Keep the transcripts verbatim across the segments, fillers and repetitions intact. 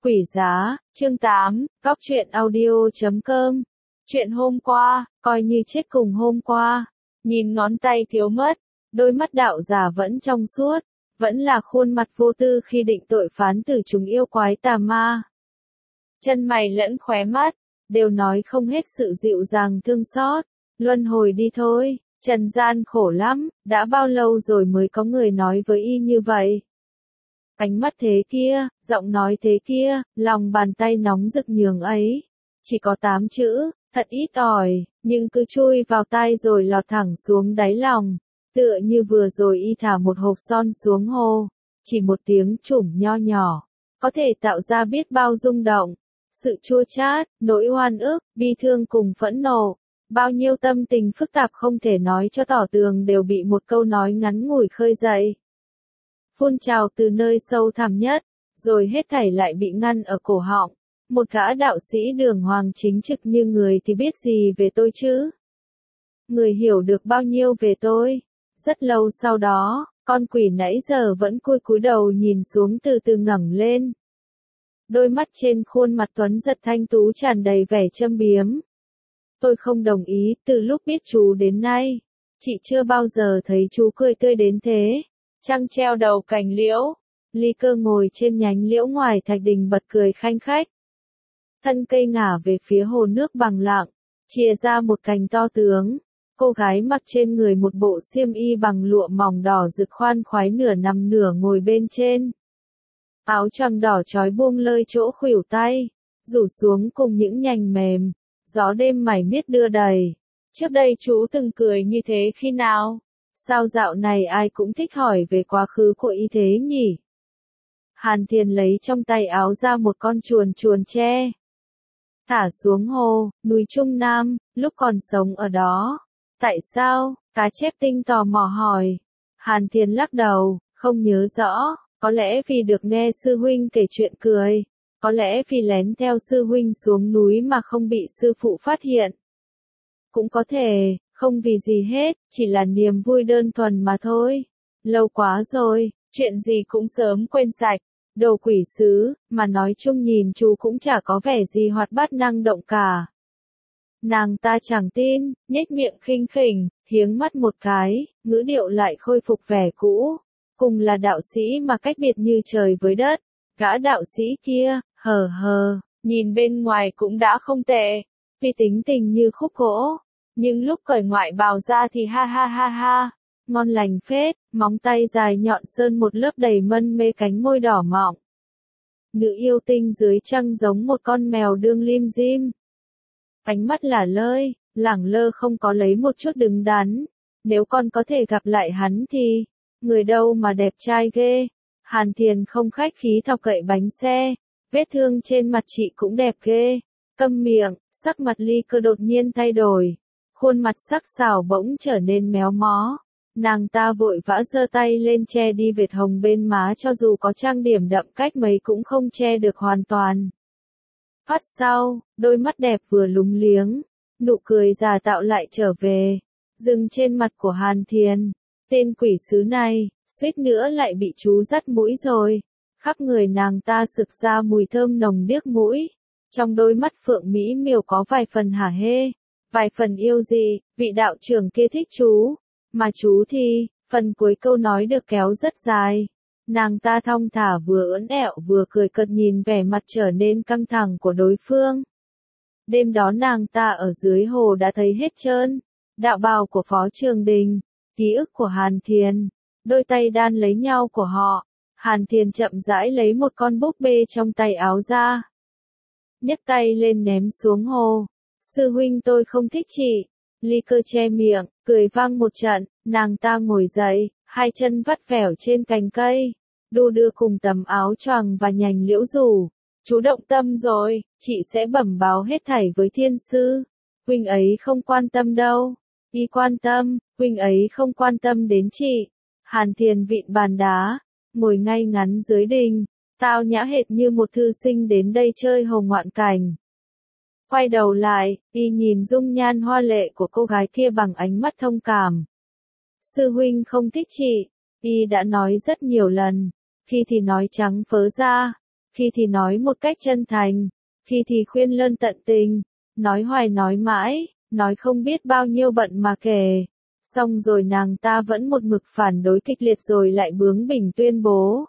Quỷ giá, chương tám, góc truyện audio chấm com. Chuyện hôm qua, coi như chết cùng hôm qua. Nhìn ngón tay thiếu mất, đôi mắt đạo giả vẫn trong suốt, vẫn là khuôn mặt vô tư khi định tội phán tử chúng yêu quái tà ma. Chân mày lẫn khóe mắt, đều nói không hết sự dịu dàng thương xót. Luân hồi đi thôi, trần gian khổ lắm, đã bao lâu rồi mới có người nói với y như vậy. Ánh mắt thế kia, giọng nói thế kia, lòng bàn tay nóng rực nhường ấy. Chỉ có tám chữ, thật ít ỏi, nhưng cứ chui vào tai rồi lọt thẳng xuống đáy lòng. Tựa như vừa rồi y thả một hộp son xuống hồ. Chỉ một tiếng chủng nho nhỏ, có thể tạo ra biết bao rung động. Sự chua chát, nỗi oan ức, bi thương cùng phẫn nộ. Bao nhiêu tâm tình phức tạp không thể nói cho tỏ tường đều bị một câu nói ngắn ngủi khơi dậy. Phun trào từ nơi sâu thẳm nhất, rồi hết thảy lại bị ngăn ở cổ họng. Một gã đạo sĩ đường hoàng chính trực như người thì biết gì về tôi chứ? Người hiểu được bao nhiêu về tôi? Rất lâu sau đó, con quỷ nãy giờ vẫn cúi cúi đầu nhìn xuống từ từ ngẩng lên. Đôi mắt trên khuôn mặt tuấn giật thanh tú tràn đầy vẻ châm biếm. Tôi không đồng ý, từ lúc biết chú đến nay, chị chưa bao giờ thấy chú cười tươi đến thế. Trăng treo đầu cành liễu, Ly Cơ ngồi trên nhánh liễu ngoài thạch đình bật cười khanh khách. Thân cây ngả về phía hồ nước bằng lặng, chìa ra một cành to tướng. Cô gái mặc trên người một bộ xiêm y bằng lụa mỏng đỏ rực khoan khoái nửa nằm nửa ngồi bên trên. Áo choàng đỏ trói buông lơi chỗ khuỷu tay, rủ xuống cùng những nhành mềm, gió đêm mải miết đưa đầy. Trước đây chú từng cười như thế khi nào? Sao dạo này ai cũng thích hỏi về quá khứ của y thế nhỉ? Hàn Thiền lấy trong tay áo ra một con chuồn chuồn tre. Thả xuống hồ, núi Trung Nam, lúc còn sống ở đó. Tại sao? Cá chép tinh tò mò hỏi. Hàn Thiền lắc đầu, không nhớ rõ, có lẽ vì được nghe sư huynh kể chuyện cười. Có lẽ vì lén theo sư huynh xuống núi mà không bị sư phụ phát hiện. Cũng có thể, không vì gì hết, chỉ là niềm vui đơn thuần mà thôi. Lâu quá rồi, chuyện gì cũng sớm quên sạch. Đồ quỷ sứ, mà nói chung nhìn chú cũng chả có vẻ gì hoạt bát năng động cả. Nàng ta chẳng tin, nhếch miệng khinh khỉnh, hiếng mắt một cái, ngữ điệu lại khôi phục vẻ cũ. Cùng là đạo sĩ mà cách biệt như trời với đất. Gã đạo sĩ kia, hờ hờ, nhìn bên ngoài cũng đã không tệ, vì tính tình như khúc gỗ. Nhưng lúc cởi ngoại bào ra thì ha ha ha ha, ngon lành phết, móng tay dài nhọn sơn một lớp đầy mân mê cánh môi đỏ mọng. Nữ yêu tinh dưới trăng giống một con mèo đương lim dim. Ánh mắt lả lơi, lẳng lơ không có lấy một chút đứng đắn. Nếu con có thể gặp lại hắn thì, người đâu mà đẹp trai ghê. Hàn Thiền không khách khí thọc cậy bánh xe, vết thương trên mặt chị cũng đẹp ghê. Câm miệng, sắc mặt Ly Cơ đột nhiên thay đổi. Khuôn mặt sắc sảo bỗng trở nên méo mó. Nàng ta vội vã giơ tay lên che đi vệt hồng bên má, cho dù có trang điểm đậm cách mấy cũng không che được hoàn toàn. Phát sau, đôi mắt đẹp vừa lúng liếng, nụ cười giả tạo lại trở về, dừng trên mặt của Hàn Thiền. Tên quỷ sứ này, suýt nữa lại bị chú dắt mũi rồi. Khắp người nàng ta sực ra mùi thơm nồng điếc mũi. Trong đôi mắt phượng mỹ miều có vài phần hả hê, vài phần yêu dị. Vị đạo trưởng kia thích chú, mà chú thì, phần cuối câu nói được kéo rất dài. Nàng ta thong thả vừa ưỡn ẹo vừa cười cợt nhìn vẻ mặt trở nên căng thẳng của đối phương. Đêm đó nàng ta ở dưới hồ đã thấy hết trơn. Đạo bào của Phó Trường Đình, ký ức của Hàn Thiền, đôi tay đan lấy nhau của họ. Hàn Thiền chậm rãi lấy một con búp bê trong tay áo ra. Nhấc tay lên ném xuống hồ. Sư huynh tôi không thích chị. Ly Cơ che miệng, cười vang một trận, nàng ta ngồi dậy, hai chân vắt vẻo trên cành cây, đu đưa cùng tấm áo choàng và nhành liễu rủ. Chú động tâm rồi, chị sẽ bẩm báo hết thảy với thiên sư. Huynh ấy không quan tâm đâu. Y quan tâm, huynh ấy không quan tâm đến chị. Hàn Thiền vịn bàn đá, ngồi ngay ngắn dưới đình, tao nhã hệt như một thư sinh đến đây chơi hồ ngoạn cảnh. Quay đầu lại, y nhìn dung nhan hoa lệ của cô gái kia bằng ánh mắt thông cảm. Sư huynh không thích chị, y đã nói rất nhiều lần, khi thì nói trắng phớ ra, khi thì nói một cách chân thành, khi thì khuyên lơn tận tình, nói hoài nói mãi, nói không biết bao nhiêu bận mà kể. Xong rồi nàng ta vẫn một mực phản đối kịch liệt rồi lại bướng bỉnh tuyên bố.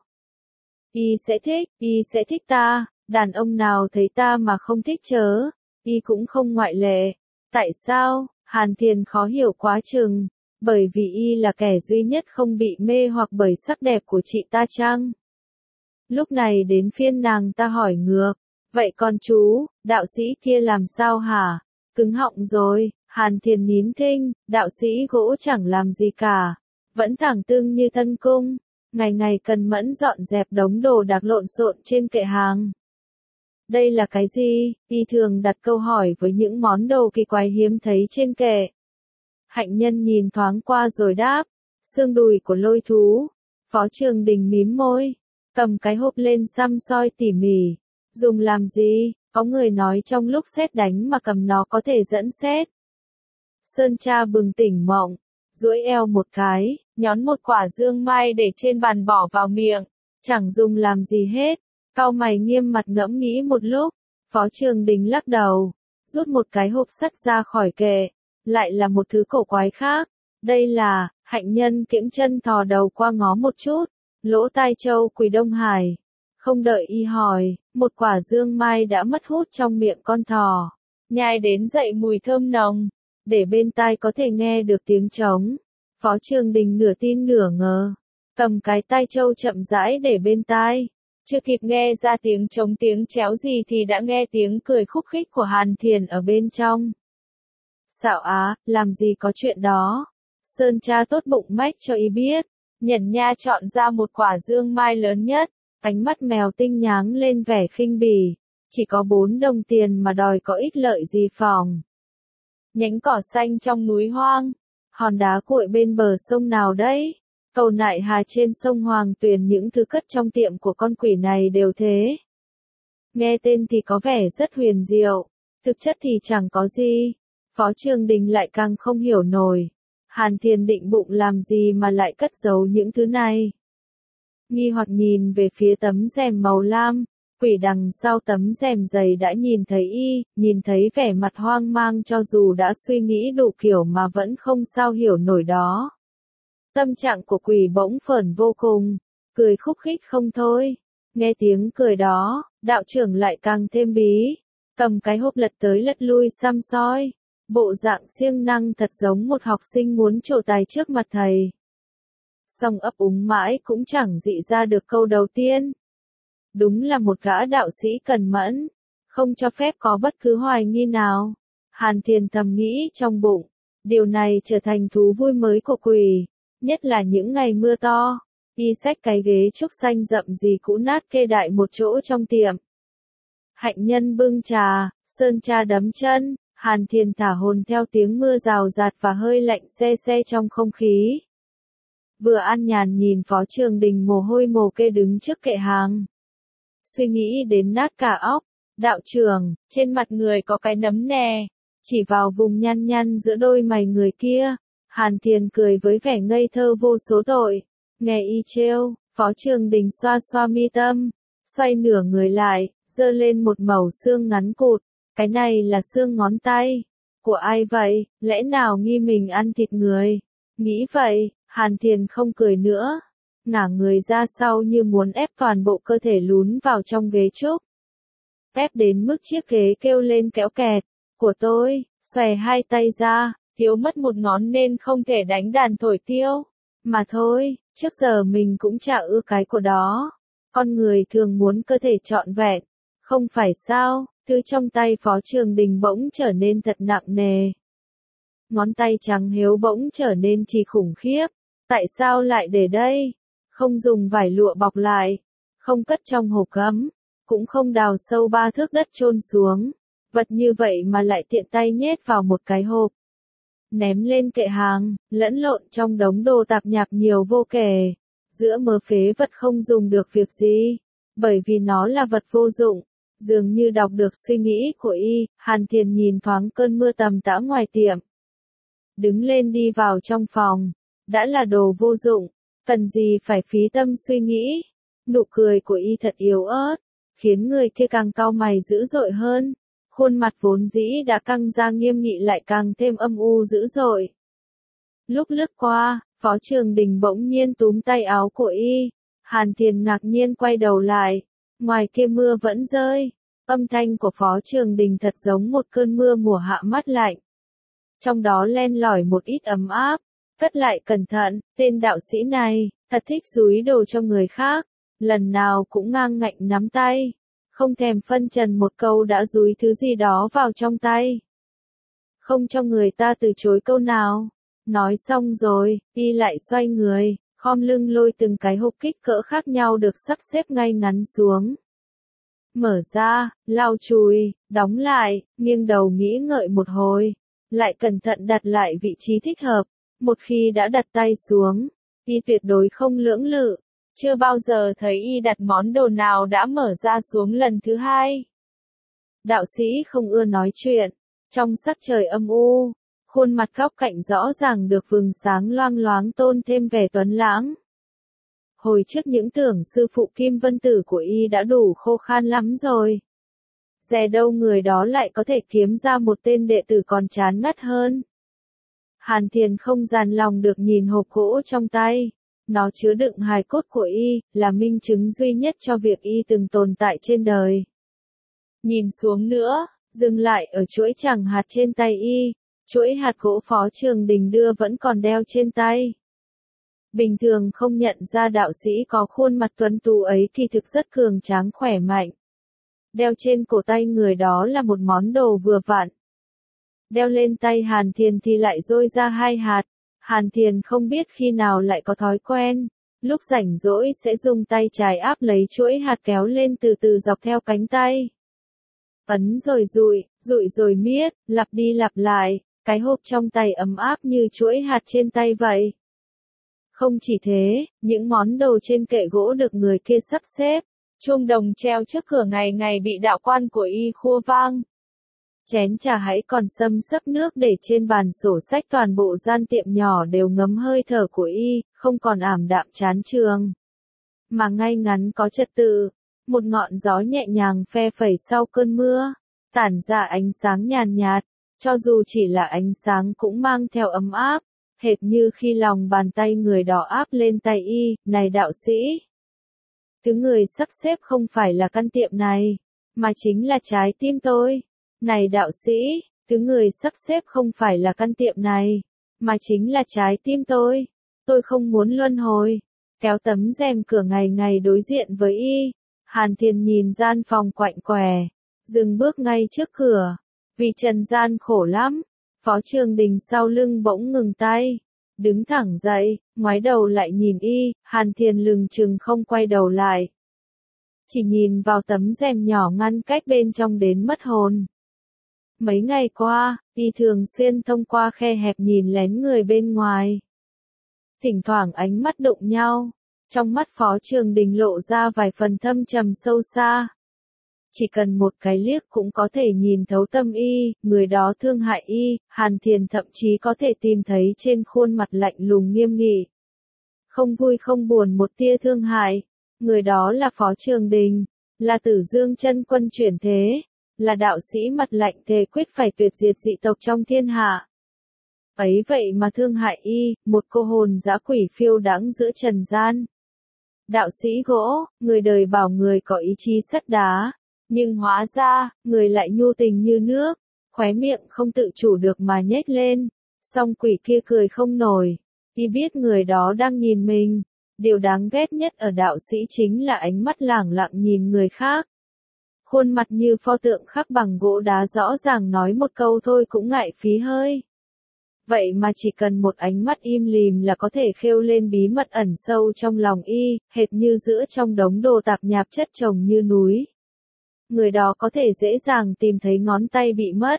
Y sẽ thích, y sẽ thích ta, đàn ông nào thấy ta mà không thích chớ, y cũng không ngoại lệ. Tại sao? Hàn Thiền khó hiểu quá chừng, bởi vì y là kẻ duy nhất không bị mê hoặc bởi sắc đẹp của chị ta chăng? Lúc này đến phiên nàng ta hỏi ngược, vậy con chú, đạo sĩ kia làm sao hả? Cứng họng rồi, Hàn Thiền nín thinh, đạo sĩ gỗ chẳng làm gì cả, vẫn thẳng tưng như thân cung, ngày ngày cần mẫn dọn dẹp đống đồ đạc lộn xộn trên kệ hàng. Đây là cái gì? Y thường đặt câu hỏi với những món đồ kỳ quái hiếm thấy trên kệ. Hạnh nhân nhìn thoáng qua rồi đáp, xương đùi của lôi thú. Phó Trường Đình mím môi, cầm cái hộp lên xăm soi tỉ mỉ. Dùng làm gì? Có người nói trong lúc sét đánh mà cầm nó có thể dẫn sét. Sơn Tra bừng tỉnh mộng, duỗi eo một cái, nhón một quả dương mai để trên bàn bỏ vào miệng, chẳng dùng làm gì hết. Cau mày nghiêm mặt ngẫm nghĩ một lúc, Phó Trường Đình lắc đầu, rút một cái hộp sắt ra khỏi kệ, lại là một thứ cổ quái khác. Đây là, hạnh nhân kiễng chân thò đầu qua ngó một chút, lỗ tai châu Quỳ Đông Hải. Không đợi y hỏi, một quả dương mai đã mất hút trong miệng con thỏ, nhai đến dậy mùi thơm nồng, để bên tai có thể nghe được tiếng trống. Phó Trường Đình nửa tin nửa ngờ, cầm cái tai châu chậm rãi để bên tai. Chưa kịp nghe ra tiếng trống tiếng chéo gì thì đã nghe tiếng cười khúc khích của Hàn Thiền ở bên trong. Xạo á, làm gì có chuyện đó. Sơn Tra tốt bụng mách cho y biết, nhẩn nha chọn ra một quả dương mai lớn nhất, ánh mắt mèo tinh nháng lên vẻ khinh bỉ, chỉ có bốn đồng tiền mà đòi có ích lợi gì phòng. Nhánh cỏ xanh trong núi hoang, hòn đá cuội bên bờ sông nào đấy, cầu nại hà trên sông Hoàng Tuyền, những thứ cất trong tiệm của con quỷ này đều thế. Nghe tên thì có vẻ rất huyền diệu, thực chất thì chẳng có gì. Phó Trường Đình lại càng không hiểu nổi, Hàn Thiền định bụng làm gì mà lại cất giấu những thứ này. Nghi hoặc nhìn về phía tấm rèm màu lam, quỷ đằng sau tấm rèm dày đã nhìn thấy y, nhìn thấy vẻ mặt hoang mang cho dù đã suy nghĩ đủ kiểu mà vẫn không sao hiểu nổi đó. Tâm trạng của quỷ bỗng phởn vô cùng, cười khúc khích không thôi. Nghe tiếng cười đó, đạo trưởng lại càng thêm bí, cầm cái hộp lật tới lật lui xăm soi, bộ dạng siêng năng thật giống một học sinh muốn trổ tài trước mặt thầy. Song ấp úng mãi cũng chẳng dị ra được câu đầu tiên. Đúng là một gã đạo sĩ cần mẫn, không cho phép có bất cứ hoài nghi nào. Hàn Thiền thầm nghĩ trong bụng, điều này trở thành thú vui mới của quỷ, nhất là những ngày mưa to. Y xách cái ghế trúc xanh rậm gì cũ nát kê đại một chỗ trong tiệm. Hạnh nhân bưng trà, Sơn Tra đấm chân, Hàn Thiền thả hồn theo tiếng mưa rào rạt và hơi lạnh se se trong không khí. Vừa an nhàn nhìn Phó Trường Đình mồ hôi mồ kê đứng trước kệ hàng. Suy nghĩ đến nát cả óc, đạo trưởng, trên mặt người có cái nấm nè, chỉ vào vùng nhăn nhăn giữa đôi mày người kia. Hàn Thiền cười với vẻ ngây thơ vô số tội, nghe y trêu. Phó Trường Đình xoa xoa mi tâm, xoay nửa người lại, giơ lên một mẩu xương ngắn cụt, cái này là xương ngón tay, của ai vậy, lẽ nào nghi mình ăn thịt người? Nghĩ vậy, Hàn Thiền không cười nữa, ngả người ra sau như muốn ép toàn bộ cơ thể lún vào trong ghế trúc. Ép đến mức chiếc ghế kêu lên kéo kẹt, của tôi, xòe hai tay ra, thiếu mất một ngón nên không thể đánh đàn thổi tiêu. Mà thôi, trước giờ mình cũng chả ưa cái của đó. Con người thường muốn cơ thể trọn vẹn, không phải sao? Thứ trong tay Phó Trường Đình bỗng trở nên thật nặng nề. Ngón tay trắng hiếu bỗng trở nên chỉ khủng khiếp. Tại sao lại để đây? Không dùng vải lụa bọc lại, không cất trong hộp gấm, cũng không đào sâu ba thước đất chôn xuống. Vật như vậy mà lại tiện tay nhét vào một cái hộp, ném lên kệ hàng, lẫn lộn trong đống đồ tạp nhạp nhiều vô kể. Giữa mớ phế vật không dùng được việc gì, bởi vì nó là vật vô dụng. Dường như đọc được suy nghĩ của y, Hàn Thiền nhìn thoáng cơn mưa tầm tã ngoài tiệm. Đứng lên đi vào trong phòng, đã là đồ vô dụng, cần gì phải phí tâm suy nghĩ. Nụ cười của y thật yếu ớt, khiến người kia càng cau mày dữ dội hơn. Khuôn mặt vốn dĩ đã căng ra nghiêm nghị lại càng thêm âm u dữ dội. Lúc lướt qua, Phó Trường Đình bỗng nhiên túm tay áo của y. Hàn Thiền ngạc nhiên quay đầu lại. Ngoài kia mưa vẫn rơi. Âm thanh của Phó Trường Đình thật giống một cơn mưa mùa hạ mát lạnh. Trong đó len lỏi một ít ấm áp. Cất lại cẩn thận, tên đạo sĩ này, thật thích dúi đồ cho người khác. Lần nào cũng ngang ngạnh nắm tay. Không thèm phân trần một câu đã dúi thứ gì đó vào trong tay. Không cho người ta từ chối câu nào. Nói xong rồi, y lại xoay người, khom lưng lôi từng cái hộp kích cỡ khác nhau được sắp xếp ngay ngắn xuống. Mở ra, lau chùi, đóng lại, nghiêng đầu nghĩ ngợi một hồi. Lại cẩn thận đặt lại vị trí thích hợp. Một khi đã đặt tay xuống, y tuyệt đối không lưỡng lự. Chưa bao giờ thấy y đặt món đồ nào đã mở ra xuống lần thứ hai. Đạo sĩ không ưa nói chuyện. Trong sắc trời âm u, khuôn mặt góc cạnh rõ ràng được vầng sáng loang loáng tôn thêm vẻ tuấn lãng. Hồi trước những tưởng sư phụ Kim Vân Tử của y đã đủ khô khan lắm rồi. Dè đâu người đó lại có thể kiếm ra một tên đệ tử còn chán ngắt hơn. Hàn Thiền không dàn lòng được nhìn hộp gỗ trong tay. Nó chứa đựng hài cốt của y, là minh chứng duy nhất cho việc y từng tồn tại trên đời. Nhìn xuống nữa, dừng lại ở chuỗi chẳng hạt trên tay y. Chuỗi hạt gỗ Phó Trường Đình đưa vẫn còn đeo trên tay. Bình thường không nhận ra đạo sĩ có khuôn mặt tuấn tú ấy thì thực rất cường tráng khỏe mạnh. Đeo trên cổ tay người đó là một món đồ vừa vặn. Đeo lên tay Hàn Thiền thì lại rôi ra hai hạt. Hàn Thiền không biết khi nào lại có thói quen. Lúc rảnh rỗi sẽ dùng tay trái áp lấy chuỗi hạt kéo lên từ từ dọc theo cánh tay. Ấn rồi dụi, dụi rồi miết, lặp đi lặp lại. Cái hộp trong tay ấm áp như chuỗi hạt trên tay vậy. Không chỉ thế, những món đồ trên kệ gỗ được người kia sắp xếp. Chuông đồng treo trước cửa ngày ngày bị đạo quan của y khua vang. Chén trà hãy còn xâm xấp nước để trên bàn sổ sách, toàn bộ gian tiệm nhỏ đều ngấm hơi thở của y, không còn ảm đạm chán chường. Mà ngay ngắn có trật tự, một ngọn gió nhẹ nhàng phe phẩy sau cơn mưa, tản ra ánh sáng nhàn nhạt, cho dù chỉ là ánh sáng cũng mang theo ấm áp, hệt như khi lòng bàn tay người đó áp lên tay y. Này đạo sĩ! Thứ người sắp xếp không phải là căn tiệm này, mà chính là trái tim tôi. Này đạo sĩ, thứ người sắp xếp không phải là căn tiệm này, mà chính là trái tim tôi. Tôi không muốn luân hồi. Kéo tấm rèm cửa ngày ngày đối diện với y. Hàn Thiền nhìn gian phòng quạnh quẻ, dừng bước ngay trước cửa. Vì trần gian khổ lắm. Phó Trường Đình sau lưng bỗng ngừng tay. Đứng thẳng dậy, ngoái đầu lại nhìn y. Hàn Thiền lừng chừng không quay đầu lại. Chỉ nhìn vào tấm rèm nhỏ ngăn cách bên trong đến mất hồn. Mấy ngày qua, y thường xuyên thông qua khe hẹp nhìn lén người bên ngoài. Thỉnh thoảng ánh mắt đụng nhau. Trong mắt Phó Trường Đình lộ ra vài phần thâm trầm sâu xa. Chỉ cần một cái liếc cũng có thể nhìn thấu tâm y, người đó thương hại y. Hàn Thiền thậm chí có thể tìm thấy trên khuôn mặt lạnh lùng nghiêm nghị. Không vui không buồn một tia thương hại. Người đó là Phó Trường Đình, là Tử Dương Chân Quân chuyển thế, là đạo sĩ mặt lạnh thề quyết phải tuyệt diệt dị tộc trong thiên hạ. Ấy vậy mà thương hại y, một cô hồn dã quỷ phiêu đãng giữa trần gian. Đạo sĩ gỗ, người đời bảo người có ý chí sắt đá, nhưng hóa ra, người lại nhu tình như nước, khóe miệng không tự chủ được mà nhếch lên. Song quỷ kia cười không nổi, y biết người đó đang nhìn mình. Điều đáng ghét nhất ở đạo sĩ chính là ánh mắt lẳng lặng nhìn người khác. Khuôn mặt như pho tượng khắc bằng gỗ đá rõ ràng nói một câu thôi cũng ngại phí hơi. Vậy mà chỉ cần một ánh mắt im lìm là có thể khêu lên bí mật ẩn sâu trong lòng y, hệt như giữa trong đống đồ tạp nhạp chất chồng như núi. Người đó có thể dễ dàng tìm thấy ngón tay bị mất.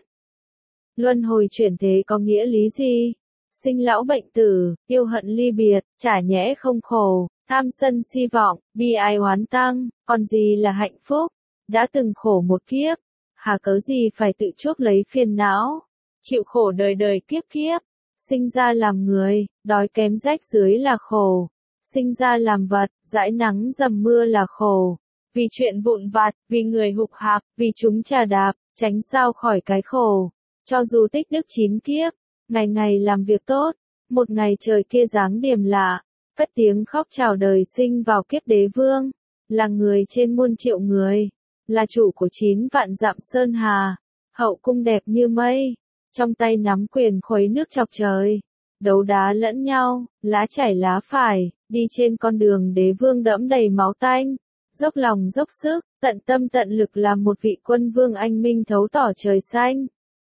Luân hồi chuyển thế có nghĩa lý gì? Sinh lão bệnh tử, yêu hận ly biệt, chả nhẽ không khổ, tham sân si vọng, bi ai oán tăng, còn gì là hạnh phúc? Đã từng khổ một kiếp, hà cớ gì phải tự chuốc lấy phiền não, chịu khổ đời đời kiếp kiếp. Sinh ra làm người, đói kém rách dưới là khổ. Sinh ra làm vật, dãi nắng dầm mưa là khổ. vì chuyện vụn vặt, vì người hục hạc, vì chúng trà đạp, tránh sao khỏi cái khổ. Cho dù tích đức chín kiếp, ngày ngày làm việc tốt, một ngày trời kia giáng điểm lạ, cất tiếng khóc chào đời sinh vào kiếp đế vương, là người trên muôn triệu người, là chủ của chín vạn dặm sơn hà, hậu cung đẹp như mây, trong tay nắm quyền khuấy nước chọc trời, đấu đá lẫn nhau, lá chảy lá phải, đi trên con đường đế vương đẫm đầy máu tanh, dốc lòng dốc sức, tận tâm tận lực làm một vị quân vương anh minh thấu tỏ trời xanh.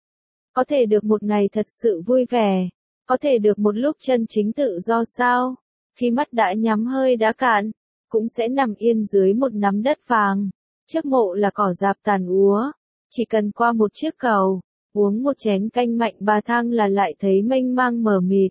Có thể được một ngày thật sự vui vẻ, có thể được một lúc chân chính tự do sao, khi mắt đã nhắm hơi đã cạn, cũng sẽ nằm yên dưới một nắm đất vàng, trước mộ là cỏ rạp tàn úa, chỉ cần qua một chiếc cầu, uống một chén canh mạnh bà thang là lại thấy mênh mang mờ mịt.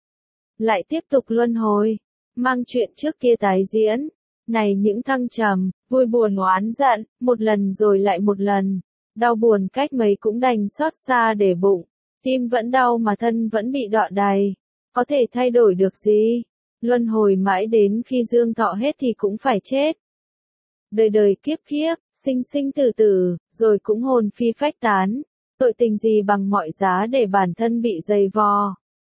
Lại tiếp tục luân hồi, mang chuyện trước kia tái diễn, này những thăng trầm, vui buồn oán giận, một lần rồi lại một lần, đau buồn cách mấy cũng đành xót xa để bụng, tim vẫn đau mà thân vẫn bị đọa đầy, có thể thay đổi được gì, luân hồi mãi đến khi dương thọ hết thì cũng phải chết. Đời đời kiếp kiếp, sinh sinh tử tử, rồi cũng hồn phi phách tán, tội tình gì bằng mọi giá để bản thân bị dày vò.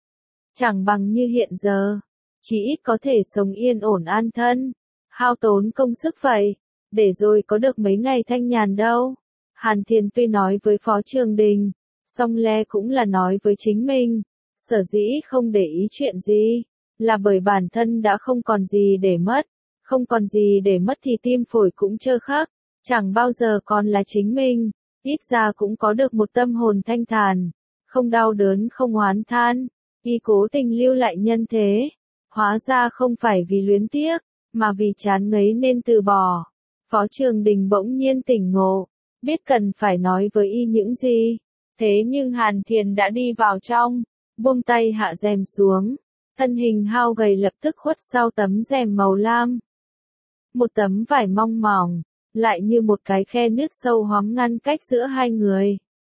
Chẳng bằng như hiện giờ, chỉ ít có thể sống yên ổn an thân, hao tốn công sức vậy, để rồi có được mấy ngày thanh nhàn đâu. Hàn Thiền tuy nói với Phó Trường Đình, song le cũng là nói với chính mình, sở dĩ không để ý chuyện gì, là bởi bản thân đã không còn gì để mất, không còn gì để mất thì tim phổi cũng trơ khắc, chẳng bao giờ còn là chính mình, ít ra cũng có được một tâm hồn thanh thản, không đau đớn không oán than, y cố tình lưu lại nhân thế, hóa ra không phải vì luyến tiếc, mà vì chán ngấy nên từ bỏ. Phó Trường Đình bỗng nhiên tỉnh ngộ, biết cần phải nói với y những gì, thế nhưng Hàn Thiền đã đi vào trong, buông tay hạ rèm xuống, thân hình hao gầy lập tức khuất sau tấm rèm màu lam. Một tấm vải mong mỏng, lại như một cái khe nước sâu hoắm ngăn cách giữa hai người.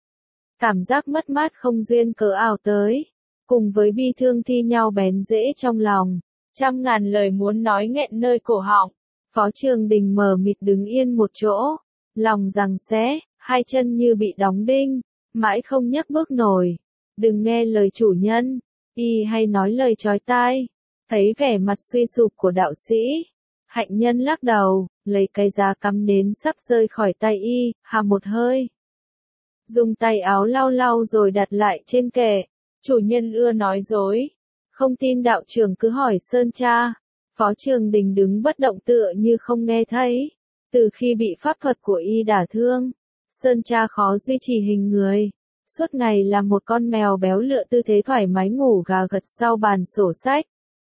Cảm giác mất mát không duyên cớ ảo tới, cùng với bi thương thi nhau bén rễ trong lòng, trăm ngàn lời muốn nói nghẹn nơi cổ họng. Phó Trường Đình mờ mịt đứng yên một chỗ, lòng giằng xé, hai chân như bị đóng đinh, mãi không nhấc bước nổi. Đừng nghe lời chủ nhân, y hay nói lời chói tai. Thấy vẻ mặt suy sụp của đạo sĩ, Hạnh Nhân lắc đầu, lấy cái giá cắm nến sắp rơi khỏi tay y, hà một hơi. Dùng tay áo lau lau rồi đặt lại trên kệ. Chủ nhân ưa nói dối, không tin đạo trưởng cứ hỏi Sơn Cha. Phó Trường Đình đứng bất động tựa như không nghe thấy. Từ khi bị pháp thuật của y đả thương, Sơn Cha khó duy trì hình người. Suốt ngày là một con mèo béo lựa tư thế thoải mái ngủ gà gật sau bàn sổ sách.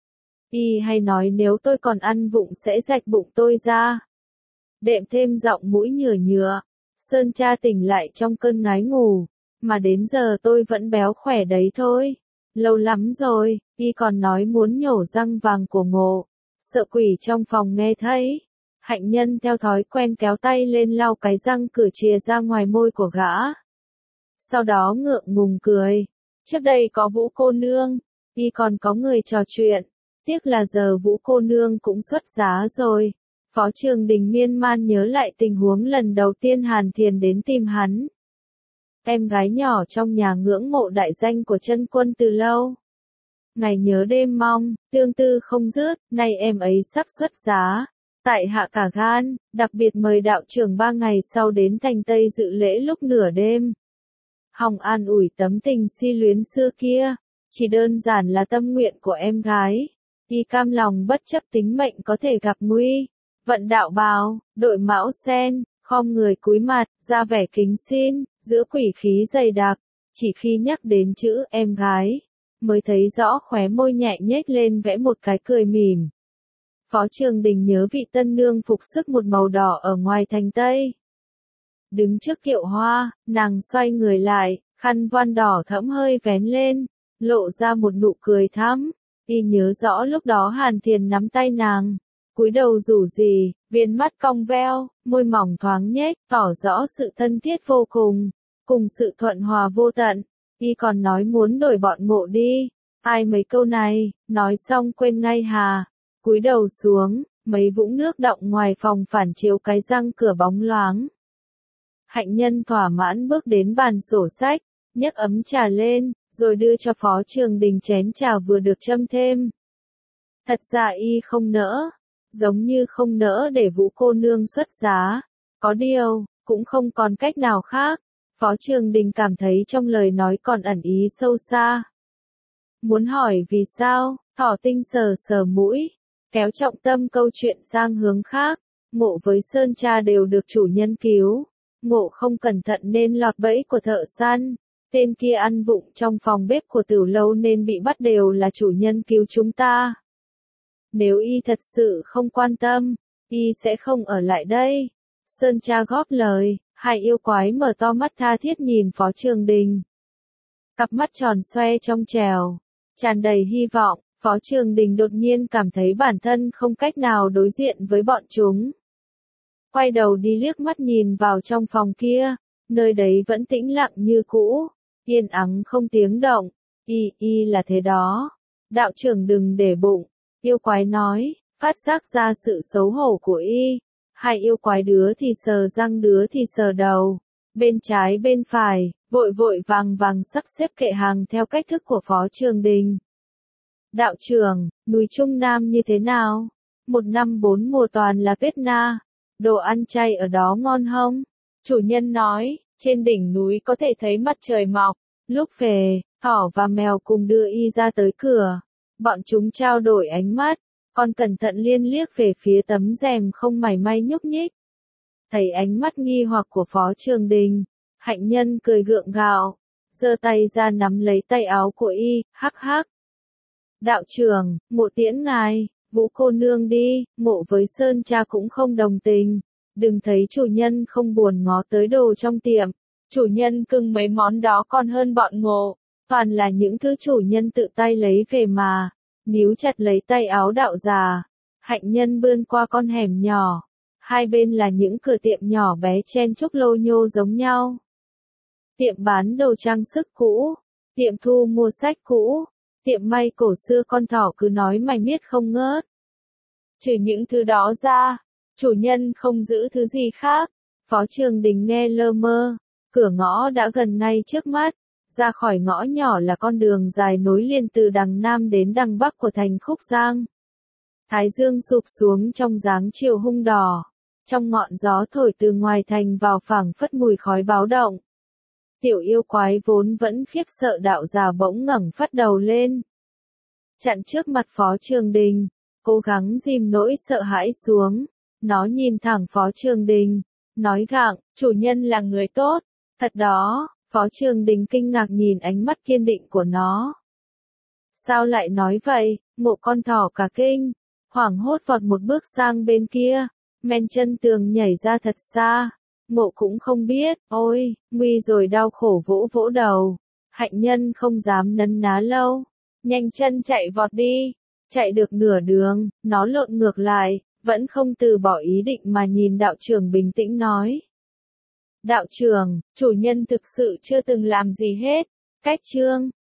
Y hay nói nếu tôi còn ăn vụng sẽ rạch bụng tôi ra. Đệm thêm giọng mũi nhừa nhựa. Sơn Cha tỉnh lại trong cơn ngái ngủ. Mà đến giờ tôi vẫn béo khỏe đấy thôi. Lâu lắm rồi, y còn nói muốn nhổ răng vàng của Ngộ. Sợ quỷ trong phòng nghe thấy. Hạnh Nhân theo thói quen kéo tay lên lau cái răng cửa chìa ra ngoài môi của gã. Sau đó ngượng ngùng cười. Trước đây có Vũ cô nương, y còn có người trò chuyện. Tiếc là giờ Vũ cô nương cũng xuất giá rồi. Phó Trường Đình miên man nhớ lại tình huống lần đầu tiên Hàn Thiền đến tìm hắn. Em gái nhỏ trong nhà ngưỡng mộ đại danh của chân quân từ lâu. Ngày nhớ đêm mong, tương tư không dứt, nay em ấy sắp xuất giá. Tại hạ cả gan, đặc biệt mời đạo trưởng ba ngày sau đến thành Tây dự lễ lúc nửa đêm. Hòng an ủi tấm tình si luyến xưa kia, chỉ đơn giản là tâm nguyện của em gái. Y cam lòng bất chấp tính mệnh có thể gặp nguy. Vận đạo bào, đội mão sen, khom người cúi mặt, ra vẻ kính xin, giữa quỷ khí dày đặc. Chỉ khi nhắc đến chữ em gái, mới thấy rõ khóe môi nhẹ nhếch lên vẽ một cái cười mỉm. Phó Trường Đình nhớ vị tân nương phục sức một màu đỏ ở ngoài thành Tây. Đứng trước kiệu hoa, nàng xoay người lại, khăn voan đỏ thẫm hơi vén lên, lộ ra một nụ cười thắm. Y nhớ rõ lúc đó Hàn Thiền nắm tay nàng, cúi đầu rủ rỉ, viên mắt cong veo, môi mỏng thoáng nhếch, tỏ rõ sự thân thiết vô cùng, cùng sự thuận hòa vô tận. Y còn nói muốn đổi bọn Ngộ đi. Ai mấy câu này, nói xong quên ngay hà, cúi đầu xuống, mấy vũng nước đọng ngoài phòng phản chiếu cái răng cửa bóng loáng. Hạnh Nhân thỏa mãn bước đến bàn sổ sách, nhấc ấm trà lên, rồi đưa cho Phó Trường Đình chén trà vừa được châm thêm. Thật ra y không nỡ, giống như không nỡ để Vũ cô nương xuất giá, có điều, cũng không còn cách nào khác. Phó Trường Đình cảm thấy trong lời nói còn ẩn ý sâu xa. Muốn hỏi vì sao, Thỏ Tinh sờ sờ mũi, kéo trọng tâm câu chuyện sang hướng khác. Ngộ với Sơn Tra đều được chủ nhân cứu. Ngộ không cẩn thận nên lọt bẫy của thợ săn. Tên kia ăn vụng trong phòng bếp của Tử Lâu nên bị bắt, đều là chủ nhân cứu chúng ta. Nếu y thật sự không quan tâm, y sẽ không ở lại đây. Sơn Tra góp lời, hai yêu quái mở to mắt tha thiết nhìn Phó Trường Đình. Cặp mắt tròn xoe trong trèo, tràn đầy hy vọng. Phó Trường Đình đột nhiên cảm thấy bản thân không cách nào đối diện với bọn chúng. Quay đầu đi liếc mắt nhìn vào trong phòng kia, nơi đấy vẫn tĩnh lặng như cũ, yên ắng không tiếng động. Y, y là thế đó. Đạo trưởng đừng để bụng, yêu quái nói, phát giác ra sự xấu hổ của y. Hai yêu quái đứa thì sờ răng đứa thì sờ đầu, bên trái bên phải, vội vội vàng vàng sắp xếp kệ hàng theo cách thức của Phó Trường Đình. Đạo trưởng, núi Trung Nam như thế nào? Một năm bốn mùa toàn là Tết na. Đồ ăn chay ở đó ngon không? Chủ nhân nói, trên đỉnh núi có thể thấy mặt trời mọc. Lúc về, Thỏ và Mèo cùng đưa y ra tới cửa. Bọn chúng trao đổi ánh mắt, còn cẩn thận liên liếc về phía tấm rèm không mảy may nhúc nhích. Thấy ánh mắt nghi hoặc của Phó Trường Đình, Hạnh Nhân cười gượng gạo, giơ tay ra nắm lấy tay áo của y, hắc hắc. Đạo trưởng, Ngộ tiễn ngài. Vũ cô nương đi. Ngộ với Sơn Tra cũng không đồng tình. Đừng thấy chủ nhân không buồn ngó tới đồ trong tiệm. Chủ nhân cưng mấy món đó còn hơn bọn Ngộ. Toàn là những thứ chủ nhân tự tay lấy về mà. Níu chặt lấy tay áo đạo già. Hạnh Nhân bươn qua con hẻm nhỏ. Hai bên là những cửa tiệm nhỏ bé chen chúc lô nhô giống nhau. Tiệm bán đồ trang sức cũ. Tiệm thu mua sách cũ. Tiệm may cổ xưa, con thỏ cứ nói mày miết không ngớt. Trừ những thứ đó ra, chủ nhân không giữ thứ gì khác. Phó Trường Đình nghe lơ mơ, cửa ngõ đã gần ngay trước mắt. Ra khỏi ngõ nhỏ là con đường dài nối liền từ đằng Nam đến đằng Bắc của thành Khúc Giang. Thái dương sụp xuống trong dáng chiều hung đỏ. Trong ngọn gió thổi từ ngoài thành vào phảng phất mùi khói báo động. Tiểu yêu quái vốn vẫn khiếp sợ đạo già bỗng ngẩng phất đầu lên. Chặn trước mặt Phó Trường Đình, cố gắng dìm nỗi sợ hãi xuống. Nó nhìn thẳng Phó Trường Đình, nói gặng, chủ nhân là người tốt. Thật đó. Phó Trường Đình kinh ngạc nhìn ánh mắt kiên định của nó. Sao lại nói vậy? Ngộ con thỏ cả kinh, hoảng hốt vọt một bước sang bên kia, men chân tường nhảy ra thật xa. Ngộ cũng không biết, ôi, nguy rồi, đau khổ vỗ vỗ đầu. Hạnh Nhân không dám nấn ná lâu, nhanh chân chạy vọt đi. Chạy được nửa đường, nó lộn ngược lại, vẫn không từ bỏ ý định mà nhìn đạo trưởng bình tĩnh nói. Đạo trưởng, chủ nhân thực sự chưa từng làm gì hết. Cách chương